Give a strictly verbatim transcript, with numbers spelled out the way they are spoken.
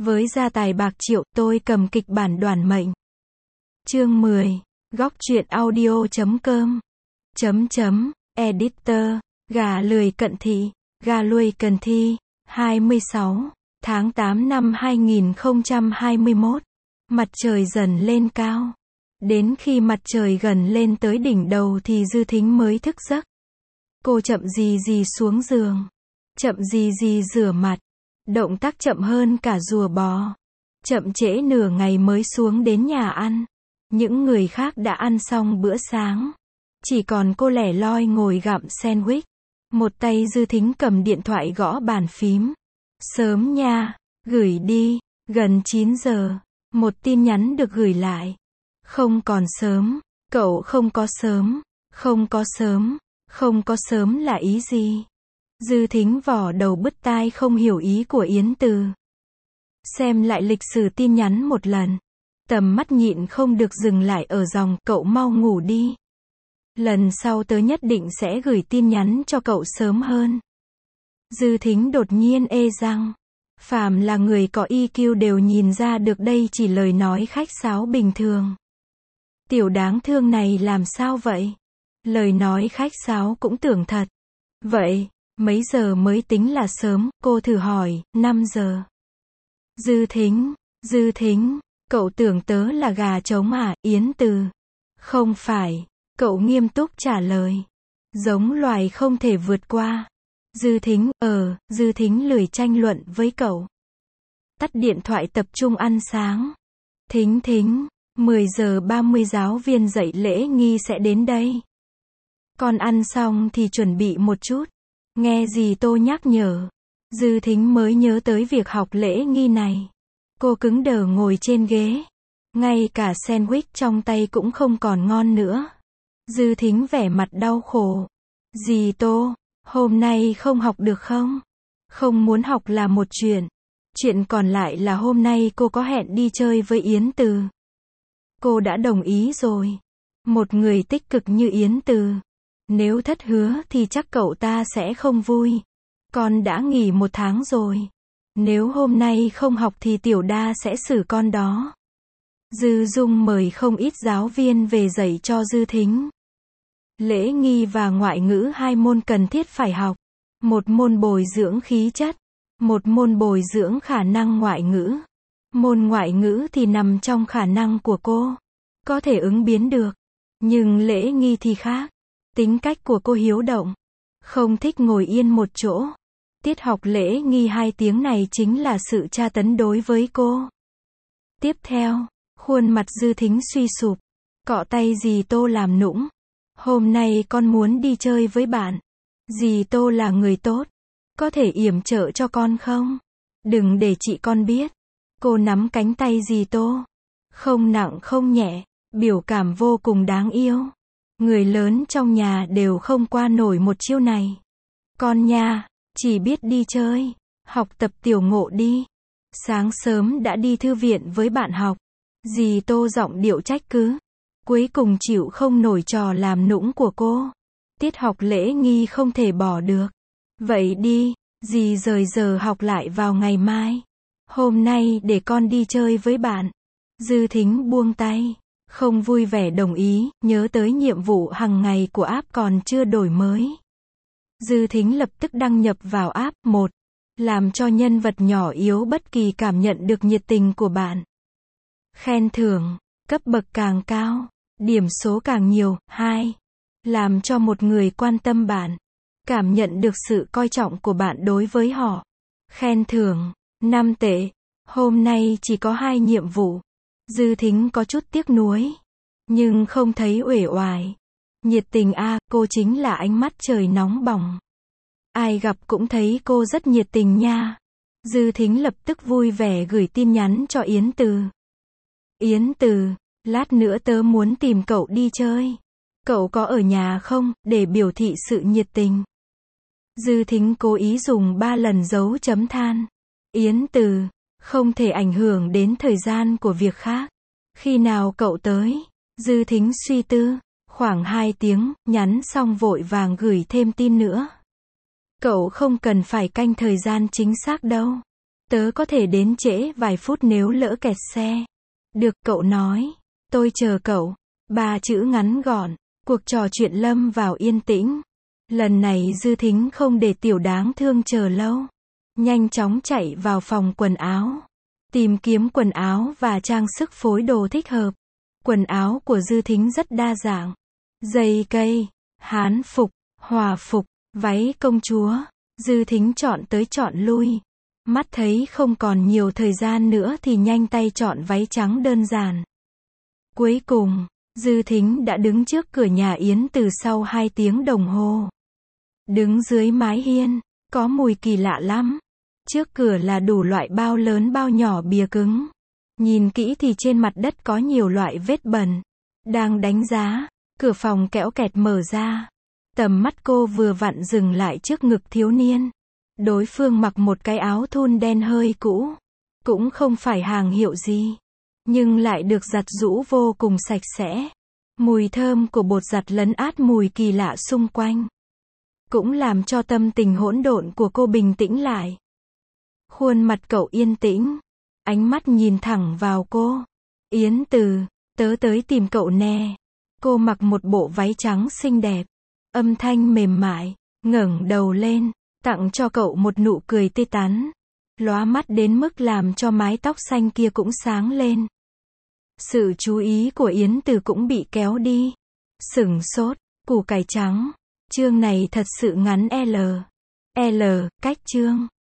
Với gia tài bạc triệu, tôi cầm kịch bản đoản mệnh. Chương mười. Góc truyện audio chấm com. Chấm chấm. Editor. Gà lười cận thị. Gà lười cần thi. hai mươi sáu tháng tám năm hai nghìn không trăm hai mươi mốt. Mặt trời dần lên cao. Đến khi mặt trời gần lên tới đỉnh đầu thì Dư Thính mới thức giấc. Cô chậm gì gì xuống giường. Chậm gì gì rửa mặt. Động tác chậm hơn cả rùa bò. Chậm trễ nửa ngày mới xuống đến nhà ăn. Những người khác đã ăn xong bữa sáng. Chỉ còn cô lẻ loi ngồi gặm sandwich. Một tay Dư Thính cầm điện thoại gõ bàn phím. Sớm nha, gửi đi, gần chín giờ. Một tin nhắn được gửi lại. Không còn sớm, cậu không có sớm, không có sớm, không có sớm là ý gì? Dư Thính vò đầu bứt tai không hiểu ý của Yến Từ. Xem lại lịch sử tin nhắn một lần. Tầm mắt nhịn không được dừng lại ở dòng cậu mau ngủ đi. Lần sau tớ nhất định sẽ gửi tin nhắn cho cậu sớm hơn. Dư Thính đột nhiên ê răng. Phàm là người có i kiu đều nhìn ra được đây chỉ lời nói khách sáo bình thường. Tiểu đáng thương này làm sao vậy? Lời nói khách sáo cũng tưởng thật. Vậy, mấy giờ mới tính là sớm? Cô thử hỏi. Năm giờ. Dư Thính, Dư Thính, cậu tưởng tớ là gà trống à? Yến Từ. Không phải. Cậu nghiêm túc trả lời. Giống loài không thể vượt qua. Dư Thính, ờ, Dư Thính lười tranh luận với cậu. Tắt điện thoại tập trung ăn sáng. Thính Thính, mười giờ ba mươi giáo viên dạy lễ nghi sẽ đến đây. Con ăn xong thì chuẩn bị một chút. Nghe gì Tô nhắc nhở. Dư Thính mới nhớ tới việc học lễ nghi này. Cô cứng đờ ngồi trên ghế. Ngay cả sandwich trong tay cũng không còn ngon nữa. Dư Thính vẻ mặt đau khổ. Dì Tô, hôm nay không học được không? Không muốn học là một chuyện. Chuyện còn lại là hôm nay cô có hẹn đi chơi với Yến Từ. Cô đã đồng ý rồi. Một người tích cực như Yến Từ. Nếu thất hứa thì chắc cậu ta sẽ không vui. Con đã nghỉ một tháng rồi. Nếu hôm nay không học thì tiểu đa sẽ xử con đó. Dư Dung mời không ít giáo viên về dạy cho Dư Thính. Lễ nghi và ngoại ngữ hai môn cần thiết phải học. Một môn bồi dưỡng khí chất. Một môn bồi dưỡng khả năng ngoại ngữ. Môn ngoại ngữ thì nằm trong khả năng của cô. Có thể ứng biến được. Nhưng lễ nghi thì khác. Tính cách của cô hiếu động. Không thích ngồi yên một chỗ. Tiết học lễ nghi hai tiếng này chính là sự tra tấn đối với cô. Tiếp theo, khuôn mặt Dư Thính suy sụp. Cọ tay dì Tô làm nũng. Hôm nay con muốn đi chơi với bạn. Dì Tô là người tốt. Có thể yểm trợ cho con không? Đừng để chị con biết. Cô nắm cánh tay dì Tô. Không nặng không nhẹ. Biểu cảm vô cùng đáng yêu. Người lớn trong nhà đều không qua nổi một chiêu này. Con nha, chỉ biết đi chơi. Học tập tiểu ngộ đi. Sáng sớm đã đi thư viện với bạn học. Dì Tô giọng điệu trách cứ. Cuối cùng chịu không nổi trò làm nũng của cô. Tiết học lễ nghi không thể bỏ được. Vậy đi, dì rời giờ học lại vào ngày mai. Hôm nay để con đi chơi với bạn. Dư Thính buông tay. Không vui vẻ đồng ý, nhớ tới nhiệm vụ hàng ngày của app còn chưa đổi mới. Dư Thính lập tức đăng nhập vào app. Một. Làm cho nhân vật nhỏ yếu bất kỳ cảm nhận được nhiệt tình của bạn. Khen thưởng, cấp bậc càng cao, điểm số càng nhiều. Hai. Làm cho một người quan tâm bạn, cảm nhận được sự coi trọng của bạn đối với họ. Khen thưởng, năm tệ. Hôm nay chỉ có hai nhiệm vụ. Dư Thính có chút tiếc nuối. Nhưng không thấy uể oải. Nhiệt tình a, à, cô chính là ánh mắt trời nóng bỏng. Ai gặp cũng thấy cô rất nhiệt tình nha. Dư Thính lập tức vui vẻ gửi tin nhắn cho Yến Từ. Yến Từ, lát nữa tớ muốn tìm cậu đi chơi. Cậu có ở nhà không, để biểu thị sự nhiệt tình. Dư Thính cố ý dùng ba lần dấu chấm than. Yến Từ, không thể ảnh hưởng đến thời gian của việc khác. Khi nào cậu tới? Dư Thính suy tư. Khoảng hai tiếng, nhắn xong vội vàng gửi thêm tin nữa. Cậu không cần phải canh thời gian chính xác đâu. Tớ có thể đến trễ vài phút nếu lỡ kẹt xe. Được, cậu nói. Tôi chờ cậu. Ba chữ ngắn gọn. Cuộc trò chuyện lâm vào yên tĩnh. Lần này Dư Thính không để tiểu đáng thương chờ lâu. Nhanh chóng chạy vào phòng quần áo. Tìm kiếm quần áo và trang sức phối đồ thích hợp. Quần áo của Dư Thính rất đa dạng. Dây cây, hán phục, hòa phục, váy công chúa. Dư Thính chọn tới chọn lui. Mắt thấy không còn nhiều thời gian nữa thì nhanh tay chọn váy trắng đơn giản. Cuối cùng, Dư Thính đã đứng trước cửa nhà Yến Từ sau hai tiếng đồng hồ. Đứng dưới mái hiên, có mùi kỳ lạ lắm. Trước cửa là đủ loại bao lớn bao nhỏ bìa cứng. Nhìn kỹ thì trên mặt đất có nhiều loại vết bẩn. Đang đánh giá, cửa phòng kẽo kẹt mở ra. Tầm mắt cô vừa vặn dừng lại trước ngực thiếu niên. Đối phương mặc một cái áo thun đen hơi cũ. Cũng không phải hàng hiệu gì. Nhưng lại được giặt giũ vô cùng sạch sẽ. Mùi thơm của bột giặt lấn át mùi kỳ lạ xung quanh. Cũng làm cho tâm tình hỗn độn của cô bình tĩnh lại. Khuôn mặt cậu yên tĩnh. Ánh mắt nhìn thẳng vào cô. Yến Từ, tớ tới tìm cậu nè. Cô mặc một bộ váy trắng xinh đẹp. Âm thanh mềm mại. Ngẩng đầu lên. Tặng cho cậu một nụ cười tươi tắn. Lóa mắt đến mức làm cho mái tóc xanh kia cũng sáng lên. Sự chú ý của Yến Từ cũng bị kéo đi. Sửng sốt. Củ cải trắng. Chương này thật sự ngắn L. L, cách chương.